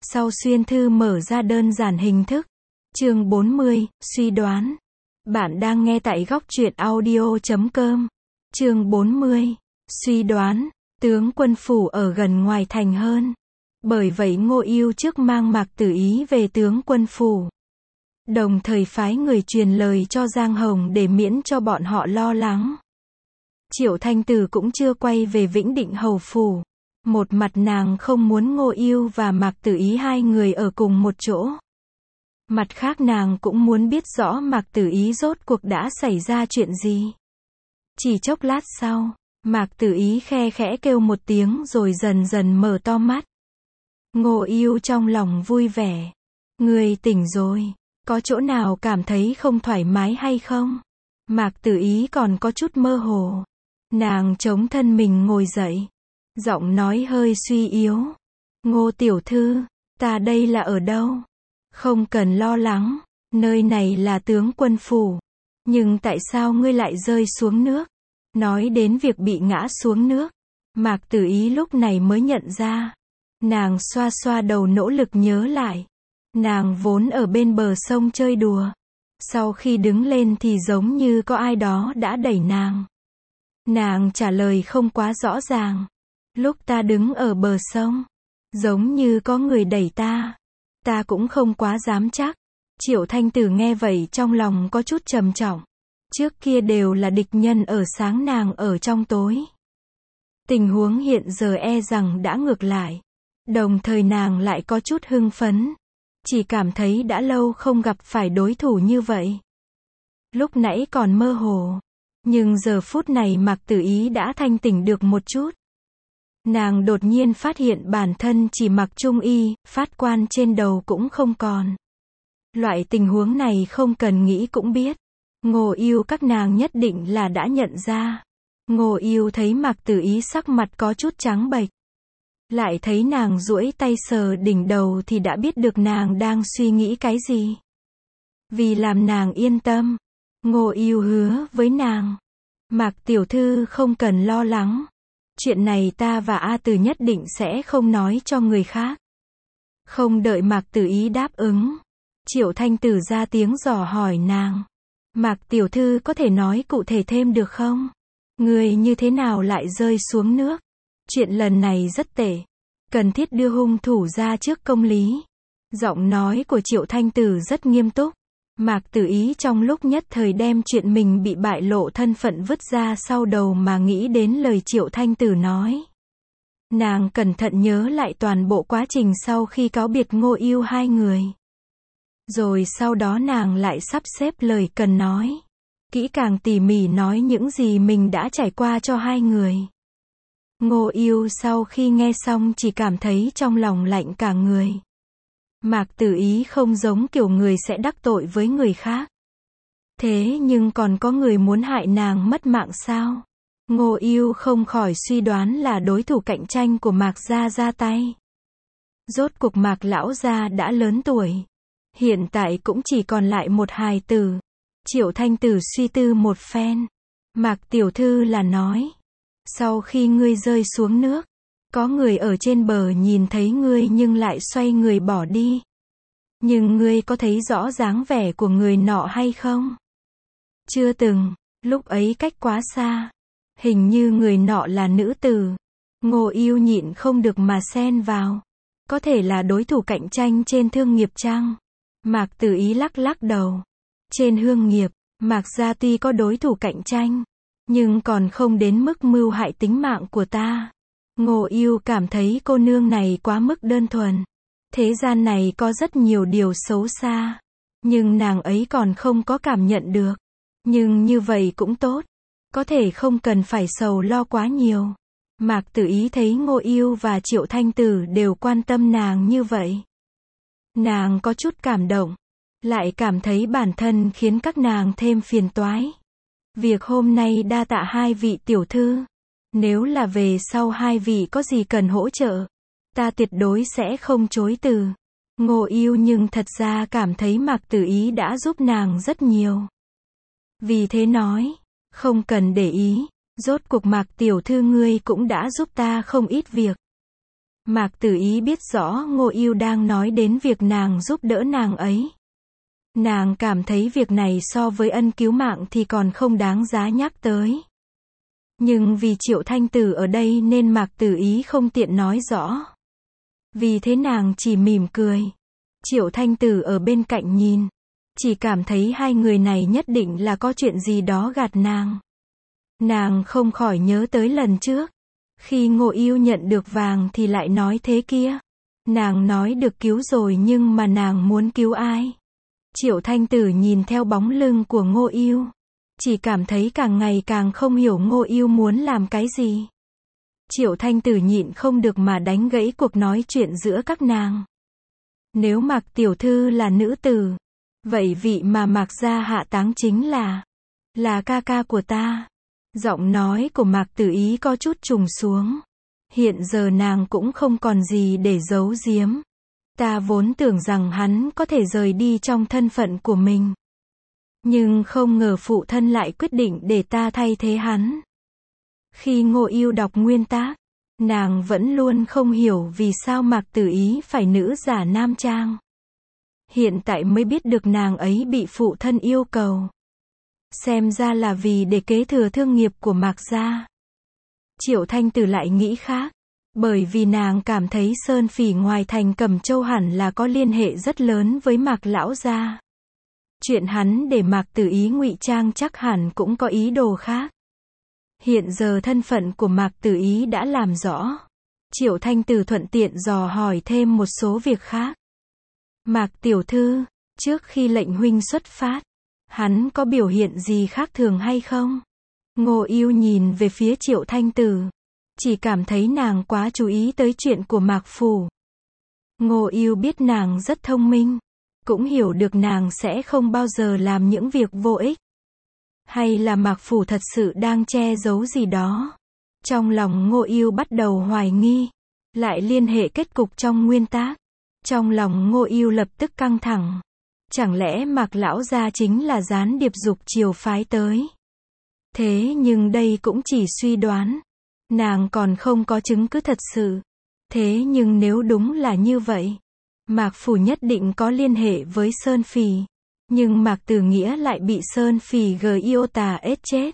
Sau xuyên thư mở ra đơn giản hình thức. Chương 40, suy đoán. Bạn đang nghe tại góc truyện audio.com. Chương 40, suy đoán. Tướng quân phủ ở gần ngoài thành hơn. Bởi vậy Ngô Ưu trước mang Mạc Tử Ý về tướng quân phủ. Đồng thời phái người truyền lời cho Giang Hồng để miễn cho bọn họ lo lắng. Triệu Thanh Tử cũng chưa quay về Vĩnh Định Hầu phủ. Một mặt nàng không muốn Ngô Ưu và Mạc Tử Ý hai người ở cùng một chỗ. Mặt khác nàng cũng muốn biết rõ Mạc Tử Ý rốt cuộc đã xảy ra chuyện gì. Chỉ chốc lát sau, Mạc Tử Ý khe khẽ kêu một tiếng rồi dần dần mở to mắt. Ngô Ưu trong lòng vui vẻ. Ngươi tỉnh rồi, có chỗ nào cảm thấy không thoải mái hay không? Mạc Tử Ý còn có chút mơ hồ. Nàng chống thân mình ngồi dậy. Giọng nói hơi suy yếu. Ngô tiểu thư, ta đây là ở đâu? Không cần lo lắng, nơi này là tướng quân phủ. Nhưng tại sao ngươi lại rơi xuống nước? Nói đến việc bị ngã xuống nước, Mạc Tử Ý lúc này mới nhận ra. Nàng xoa xoa đầu nỗ lực nhớ lại. Nàng vốn ở bên bờ sông chơi đùa. Sau khi đứng lên thì giống như có ai đó đã đẩy nàng. Nàng trả lời không quá rõ ràng. Lúc ta đứng ở bờ sông, giống như có người đẩy ta. Ta cũng không quá dám chắc. Triệu Thanh Tử nghe vậy trong lòng có chút trầm trọng. Trước kia đều là địch nhân ở sáng, nàng ở trong tối. Tình huống hiện giờ e rằng đã ngược lại. Đồng thời nàng lại có chút hưng phấn. Chỉ cảm thấy đã lâu không gặp phải đối thủ như vậy. Lúc nãy còn mơ hồ. Nhưng giờ phút này Mạc Tử Ý đã thanh tỉnh được một chút. Nàng đột nhiên phát hiện bản thân chỉ mặc trung y, phát quan trên đầu cũng không còn. Loại tình huống này không cần nghĩ cũng biết. Ngô Ưu các nàng nhất định là đã nhận ra. Ngô Ưu thấy Mạc Tử Ý sắc mặt có chút trắng bệch. Lại thấy nàng duỗi tay sờ đỉnh đầu thì đã biết được nàng đang suy nghĩ cái gì. Vì làm nàng yên tâm, Ngô Ưu hứa với nàng. Mạc tiểu thư không cần lo lắng. Chuyện này ta và A Từ nhất định sẽ không nói cho người khác. Không đợi Mạc Tử Ý đáp ứng, Triệu Thanh Tử ra tiếng dò hỏi nàng. Mạc tiểu thư có thể nói cụ thể thêm được không? Người như thế nào lại rơi xuống nước? Chuyện lần này rất tệ. Cần thiết đưa hung thủ ra trước công lý. Giọng nói của Triệu Thanh Tử rất nghiêm túc. Mạc Tử Ý trong lúc nhất thời đem chuyện mình bị bại lộ thân phận vứt ra sau đầu mà nghĩ đến lời Triệu Thanh Tử nói. Nàng cẩn thận nhớ lại toàn bộ quá trình sau khi cáo biệt Ngô Ưu hai người. Rồi sau đó nàng lại sắp xếp lời cần nói. Kỹ càng tỉ mỉ nói những gì mình đã trải qua cho hai người. Ngô Ưu sau khi nghe xong chỉ cảm thấy trong lòng lạnh cả người. Mạc Tử Ý không giống kiểu người sẽ đắc tội với người khác. Thế nhưng còn có người muốn hại nàng mất mạng sao? Ngô Ưu không khỏi suy đoán là đối thủ cạnh tranh của Mạc gia ra tay. Rốt cuộc Mạc lão gia đã lớn tuổi. Hiện tại cũng chỉ còn lại một hài tử. Triệu Thanh Tử suy tư một phen. Mạc tiểu thư là nói. Sau khi ngươi rơi xuống nước, có người ở trên bờ nhìn thấy ngươi nhưng lại xoay người bỏ đi. Nhưng ngươi có thấy rõ dáng vẻ của người nọ hay không? Chưa từng, lúc ấy cách quá xa. Hình như người nọ là nữ tử. Ngô Ưu nhịn không được mà xen vào. Có thể là đối thủ cạnh tranh trên thương nghiệp chăng? Mạc Tử Ý lắc lắc đầu. Trên hương nghiệp, Mạc gia tuy có đối thủ cạnh tranh, nhưng còn không đến mức mưu hại tính mạng của ta. Ngô Ưu cảm thấy cô nương này quá mức đơn thuần. Thế gian này có rất nhiều điều xấu xa, nhưng nàng ấy còn không có cảm nhận được. Nhưng như vậy cũng tốt, có thể không cần phải sầu lo quá nhiều. Mạc Tử Ý thấy Ngô Ưu và Triệu Thanh Tử đều quan tâm nàng như vậy. Nàng có chút cảm động, lại cảm thấy bản thân khiến các nàng thêm phiền toái. Việc hôm nay đa tạ hai vị tiểu thư. Nếu là về sau hai vị có gì cần hỗ trợ, ta tuyệt đối sẽ không chối từ. Ngô Ưu nhưng thật ra cảm thấy Mạc Tử Ý đã giúp nàng rất nhiều. Vì thế nói, không cần để ý, rốt cuộc Mạc tiểu thư ngươi cũng đã giúp ta không ít việc. Mạc Tử Ý biết rõ Ngô Ưu đang nói đến việc nàng giúp đỡ nàng ấy. Nàng cảm thấy việc này so với ân cứu mạng thì còn không đáng giá nhắc tới. Nhưng vì Triệu Thanh Tử ở đây nên Mạc Tử Ý không tiện nói rõ. Vì thế nàng chỉ mỉm cười. Triệu Thanh Tử ở bên cạnh nhìn. Chỉ cảm thấy hai người này nhất định là có chuyện gì đó gạt nàng. Nàng không khỏi nhớ tới lần trước. Khi Ngô Ưu nhận được vàng thì lại nói thế kia. Nàng nói được cứu rồi nhưng mà nàng muốn cứu ai? Triệu Thanh Tử nhìn theo bóng lưng của Ngô Ưu. Chỉ cảm thấy càng ngày càng không hiểu Ngô Ưu muốn làm cái gì. Triệu Thanh Tử nhịn không được mà đánh gãy cuộc nói chuyện giữa các nàng. Nếu Mạc tiểu thư là nữ tử, vậy vị mà Mạc gia hạ táng chính là ca ca của ta. Giọng nói của Mạc Tử Ý có chút trùng xuống. Hiện giờ nàng cũng không còn gì để giấu giếm. Ta vốn tưởng rằng hắn có thể rời đi trong thân phận của mình. Nhưng không ngờ phụ thân lại quyết định để ta thay thế hắn. Khi Ngô Ưu đọc nguyên tác, nàng vẫn luôn không hiểu vì sao Mạc Tử Ý phải nữ giả nam trang. Hiện tại mới biết được nàng ấy bị phụ thân yêu cầu. Xem ra là vì để kế thừa thương nghiệp của Mạc gia. Triệu Thanh Tử lại nghĩ khác. Bởi vì nàng cảm thấy Sơn Phỉ ngoài thành Cẩm Châu hẳn là có liên hệ rất lớn với Mạc lão gia. Chuyện hắn để Mạc Tử Ý ngụy trang chắc hẳn cũng có ý đồ khác. Hiện giờ thân phận của Mạc Tử Ý đã làm rõ. Triệu Thanh Tử thuận tiện dò hỏi thêm một số việc khác. Mạc tiểu thư, trước khi lệnh huynh xuất phát, hắn có biểu hiện gì khác thường hay không? Ngô Ưu nhìn về phía Triệu Thanh Tử. Chỉ cảm thấy nàng quá chú ý tới chuyện của Mạc Phủ. Ngô Ưu biết nàng rất thông minh. Cũng hiểu được nàng sẽ không bao giờ làm những việc vô ích. Hay là Mạc Phủ thật sự đang che giấu gì đó. Trong lòng Ngô Ưu bắt đầu hoài nghi. Lại liên hệ kết cục trong nguyên tác. Trong lòng Ngô Ưu lập tức căng thẳng. Chẳng lẽ Mạc lão gia chính là gián điệp Dục Triều phái tới? Thế nhưng đây cũng chỉ suy đoán. Nàng còn không có chứng cứ thật sự. Thế nhưng nếu đúng là như vậy, Mạc Phủ nhất định có liên hệ với Sơn Phỉ. Nhưng Mạc Tử Nghĩa lại bị Sơn Phỉ Giota chết.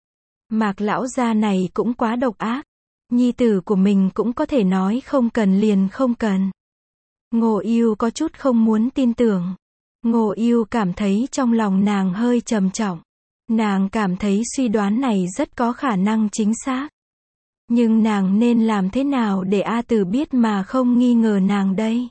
Mạc lão gia này cũng quá độc ác. Nhi tử của mình cũng có thể nói không cần liền không cần. Ngô Ưu có chút không muốn tin tưởng. Ngô Ưu cảm thấy trong lòng nàng hơi trầm trọng. Nàng cảm thấy suy đoán này rất có khả năng chính xác. Nhưng nàng nên làm thế nào để A Tử biết mà không nghi ngờ nàng đây?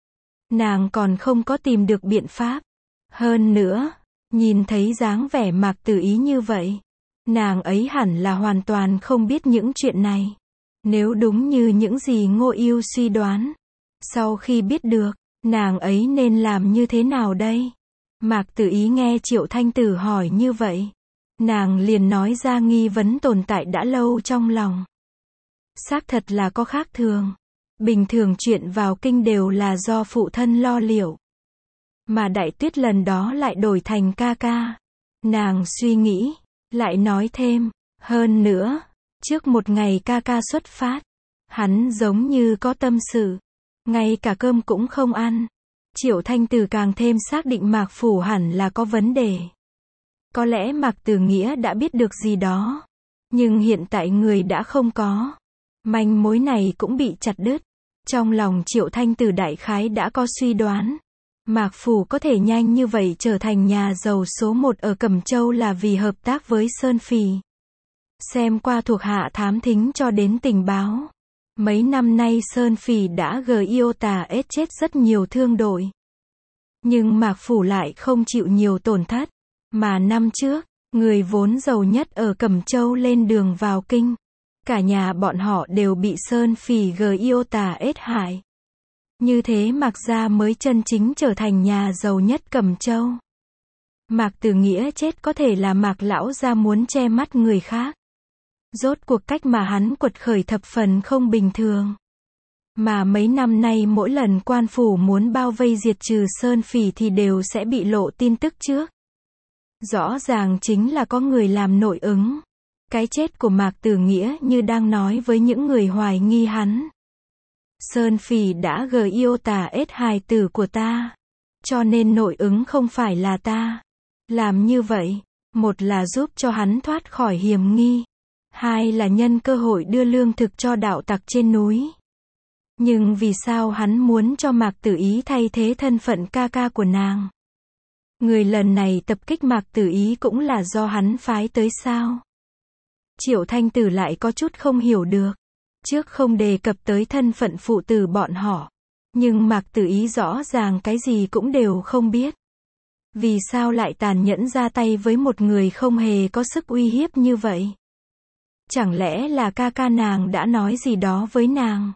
Nàng còn không có tìm được biện pháp. Hơn nữa, nhìn thấy dáng vẻ Mạc Tử Ý như vậy, nàng ấy hẳn là hoàn toàn không biết những chuyện này. Nếu đúng như những gì Ngô Ưu suy đoán, sau khi biết được, nàng ấy nên làm như thế nào đây? Mạc Tử Ý nghe Triệu Thanh Tử hỏi như vậy, nàng liền nói ra nghi vấn tồn tại đã lâu trong lòng. Xác thật là có khác thường. Bình thường chuyện vào kinh đều là do phụ thân lo liệu. Mà Đại Tuyết lần đó lại đổi thành ca ca. Nàng suy nghĩ, lại nói thêm, hơn nữa, trước một ngày ca ca xuất phát, hắn giống như có tâm sự, ngay cả cơm cũng không ăn. Triệu Thanh Tử càng thêm xác định Mạc Phủ hẳn là có vấn đề. Có lẽ Mạc Tử Nghĩa đã biết được gì đó, nhưng hiện tại người đã không có. Manh mối này cũng bị chặt đứt. Trong lòng Triệu Thanh Tử đại khái đã có suy đoán. Mạc Phủ có thể nhanh như vậy trở thành nhà giàu số 1 ở Cẩm Châu là vì hợp tác với Sơn Phỉ. Xem qua thuộc hạ thám thính cho đến tình báo. Mấy năm nay Sơn Phỉ đã Giota chết rất nhiều thương đội. Nhưng Mạc Phủ lại không chịu nhiều tổn thất. Mà năm trước, người vốn giàu nhất ở Cẩm Châu lên đường vào kinh. Cả nhà bọn họ đều bị Sơn Phỉ Giota hại. Như thế Mạc gia mới chân chính trở thành nhà giàu nhất Cẩm Châu. Mạc Tử Nghĩa chết có thể là Mạc lão gia muốn che mắt người khác. Rốt cuộc cách mà hắn quật khởi thập phần không bình thường. Mà mấy năm nay mỗi lần quan phủ muốn bao vây diệt trừ Sơn Phỉ thì đều sẽ bị lộ tin tức trước. Rõ ràng chính là có người làm nội ứng. Cái chết của Mạc Tử Nghĩa như đang nói với những người hoài nghi hắn. Sơn Phỉ đã yêu tà ết hài tử của ta. Cho nên nội ứng không phải là ta. Làm như vậy, một là giúp cho hắn thoát khỏi hiểm nghi. Hai là nhân cơ hội đưa lương thực cho đạo tặc trên núi. Nhưng vì sao hắn muốn cho Mạc Tử Ý thay thế thân phận ca ca của nàng? Người lần này tập kích Mạc Tử Ý cũng là do hắn phái tới sao? Triệu Thanh Tử lại có chút không hiểu được. Trước không đề cập tới thân phận phụ tử bọn họ. Nhưng Mạc Tử Ý rõ ràng cái gì cũng đều không biết. Vì sao lại tàn nhẫn ra tay với một người không hề có sức uy hiếp như vậy? Chẳng lẽ là ca ca nàng đã nói gì đó với nàng?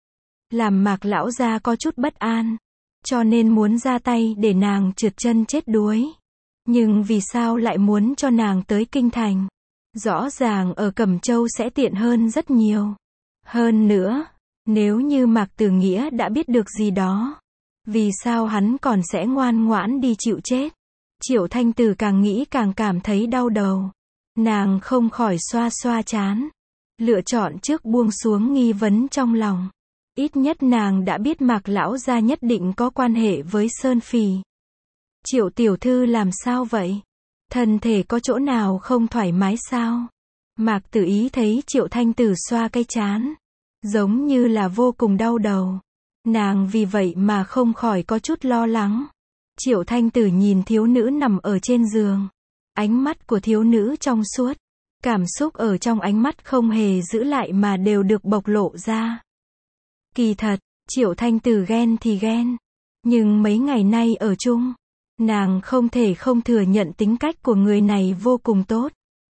Làm Mạc lão gia có chút bất an. Cho nên muốn ra tay để nàng trượt chân chết đuối. Nhưng vì sao lại muốn cho nàng tới Kinh Thành? Rõ ràng ở Cẩm Châu sẽ tiện hơn rất nhiều. Hơn nữa, nếu như Mạc Tử Nghĩa đã biết được gì đó, vì sao hắn còn sẽ ngoan ngoãn đi chịu chết? Triệu Thanh Tử càng nghĩ càng cảm thấy đau đầu. Nàng không khỏi xoa xoa trán. Lựa chọn trước buông xuống nghi vấn trong lòng. Ít nhất nàng đã biết Mạc lão gia nhất định có quan hệ với Sơn Phỉ. Triệu tiểu thư làm sao vậy? Thân thể có chỗ nào không thoải mái sao? Mạc Tử Ý thấy Triệu Thanh Tử xoa cái trán, giống như là vô cùng đau đầu. Nàng vì vậy mà không khỏi có chút lo lắng. Triệu Thanh Tử nhìn thiếu nữ nằm ở trên giường. Ánh mắt của thiếu nữ trong suốt. Cảm xúc ở trong ánh mắt không hề giữ lại mà đều được bộc lộ ra. Kỳ thật, Triệu Thanh Tử ghen thì ghen. Nhưng mấy ngày nay ở chung, nàng không thể không thừa nhận tính cách của người này vô cùng tốt.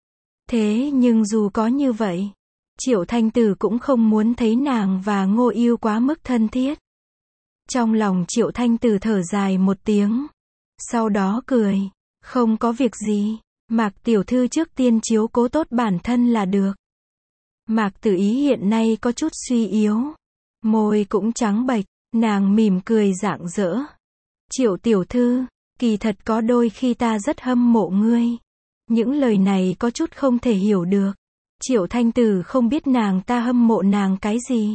Thế nhưng dù có như vậy, Triệu Thanh Tử cũng không muốn thấy nàng và Ngô Yêu quá mức thân thiết. Trong lòng Triệu Thanh Tử thở dài một tiếng. Sau đó cười. Không có việc gì. Mạc tiểu thư trước tiên chiếu cố tốt bản thân là được. Mạc Tử Ý hiện nay có chút suy yếu. Môi cũng trắng bệch. Nàng mỉm cười rạng rỡ. Triệu tiểu thư, kỳ thật có đôi khi ta rất hâm mộ ngươi. Những lời này có chút không thể hiểu được. Triệu Thanh Tử không biết nàng ta hâm mộ nàng cái gì.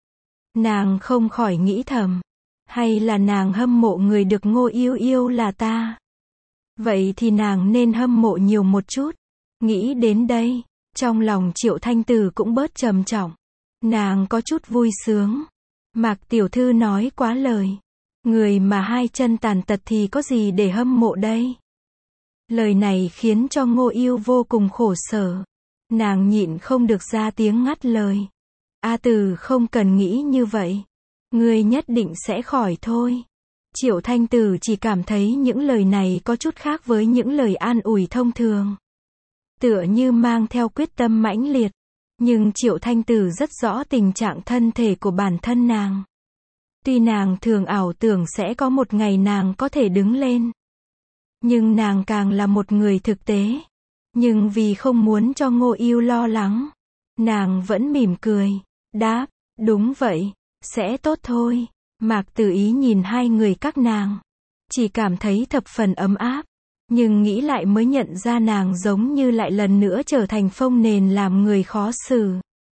Nàng không khỏi nghĩ thầm. Hay là nàng hâm mộ người được Ngô Yêu yêu là ta? Vậy thì nàng nên hâm mộ nhiều một chút. Nghĩ đến đây, trong lòng Triệu Thanh Tử cũng bớt trầm trọng. Nàng có chút vui sướng. Mạc tiểu thư nói quá lời. Người mà hai chân tàn tật thì có gì để hâm mộ đây? Lời này khiến cho Ngô Yêu vô cùng khổ sở. Nàng nhịn không được ra tiếng ngắt lời. A Tử không cần nghĩ như vậy. Ngươi nhất định sẽ khỏi thôi. Triệu Thanh Tử chỉ cảm thấy những lời này có chút khác với những lời an ủi thông thường. Tựa như mang theo quyết tâm mãnh liệt. Nhưng Triệu Thanh Tử rất rõ tình trạng thân thể của bản thân nàng. Tuy nàng thường ảo tưởng sẽ có một ngày nàng có thể đứng lên. Nhưng nàng càng là một người thực tế. Nhưng vì không muốn cho Ngô Yêu lo lắng, nàng vẫn mỉm cười. Đáp, đúng vậy, sẽ tốt thôi. Mạc Tử Ý nhìn hai người các nàng. Chỉ cảm thấy thập phần ấm áp. Nhưng nghĩ lại mới nhận ra nàng giống như lại lần nữa trở thành phông nền làm người khó xử.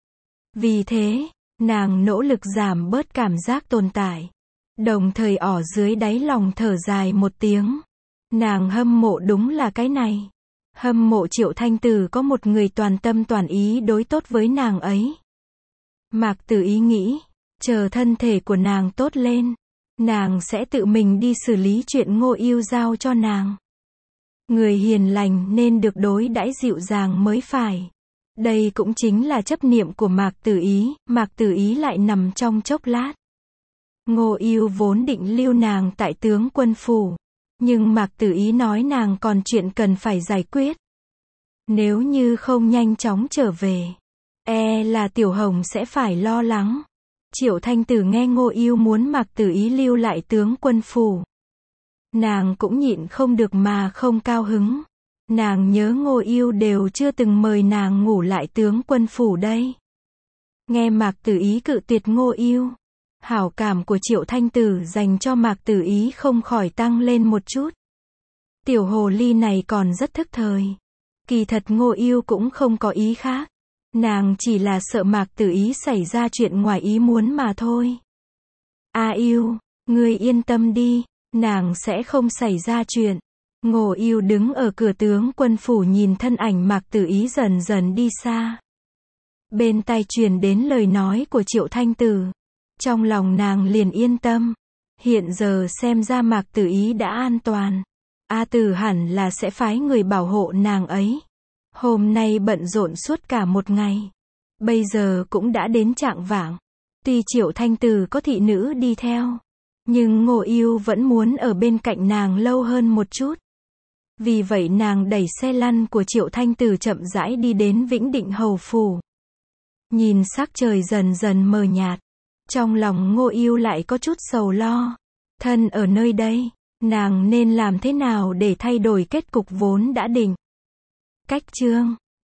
Vì thế, nàng nỗ lực giảm bớt cảm giác tồn tại. Đồng thời ở dưới đáy lòng thở dài một tiếng. Nàng hâm mộ đúng là cái này. Hâm mộ Triệu Thanh Tử có một người toàn tâm toàn ý đối tốt với nàng ấy. Mạc Tử Ý nghĩ, chờ thân thể của nàng tốt lên, nàng sẽ tự mình đi xử lý chuyện Ngô Yêu giao cho nàng. Người hiền lành nên được đối đãi dịu dàng mới phải. Đây cũng chính là chấp niệm của Mạc Tử Ý. Mạc Tử Ý lại nằm trong chốc lát. Ngô Yêu vốn định lưu nàng tại tướng quân phủ. Nhưng Mạc Tử Ý nói nàng còn chuyện cần phải giải quyết. Nếu như không nhanh chóng trở về, là Tiểu Hồng sẽ phải lo lắng. Triệu Thanh Tử nghe Ngô Yêu muốn Mạc Tử Ý lưu lại tướng quân phủ. Nàng cũng nhịn không được mà không cao hứng. Nàng nhớ Ngô Yêu đều chưa từng mời nàng ngủ lại tướng quân phủ đây. Nghe Mạc Tử Ý cự tuyệt Ngô Yêu, hảo cảm của Triệu Thanh Tử dành cho Mạc Tử Ý không khỏi tăng lên một chút. Tiểu hồ ly này còn rất thức thời. Kỳ thật Ngô Yêu cũng không có ý khác. Nàng chỉ là sợ Mạc Tử Ý xảy ra chuyện ngoài ý muốn mà thôi. A Yêu, ngươi yên tâm đi, nàng sẽ không xảy ra chuyện. Ngô Yêu đứng ở cửa tướng quân phủ nhìn thân ảnh Mạc Tử Ý dần dần đi xa. Bên tai truyền đến lời nói của Triệu Thanh Tử. Trong lòng nàng liền yên tâm. Hiện giờ xem ra Mạc Tử Ý đã an toàn. A Tử hẳn là sẽ phái người bảo hộ nàng ấy. Hôm nay bận rộn suốt cả một ngày. Bây giờ cũng đã đến chạng vạng. Tuy Triệu Thanh Tử có thị nữ đi theo, nhưng Ngô Yêu vẫn muốn ở bên cạnh nàng lâu hơn một chút. Vì vậy nàng đẩy xe lăn của Triệu Thanh Tử chậm rãi đi đến Vĩnh Định Hầu phủ. Nhìn sắc trời dần dần mờ nhạt, trong lòng Ngô Yêu lại có chút sầu lo. Thân ở nơi đây, nàng nên làm thế nào để thay đổi kết cục vốn đã định. Cách chương